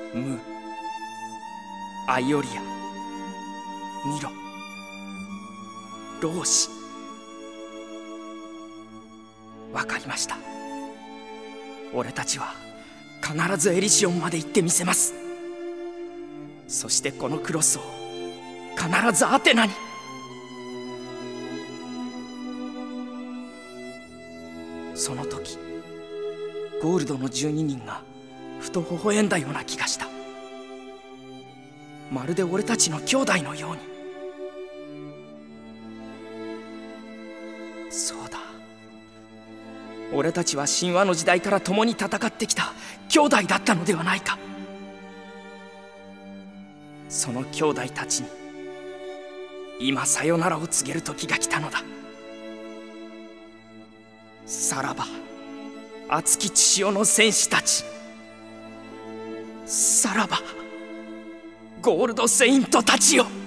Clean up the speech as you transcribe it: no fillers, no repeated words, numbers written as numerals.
ム、アイオリア、ミロ、ローシ。わかりました。俺たちは必ずエリシオンまで行ってみせます。そしてこのクロスを必ずアテナに。その時ゴールドの12人がふと微笑んだような気がした。まるで俺たちの兄弟のように。そうだ、俺たちは神話の時代から共に戦ってきた兄弟だったのではないか。その兄弟たちに今さよならを告げる時が来たのだ。さらば熱き血潮の戦士たち、さらばゴールドセイントたちよ。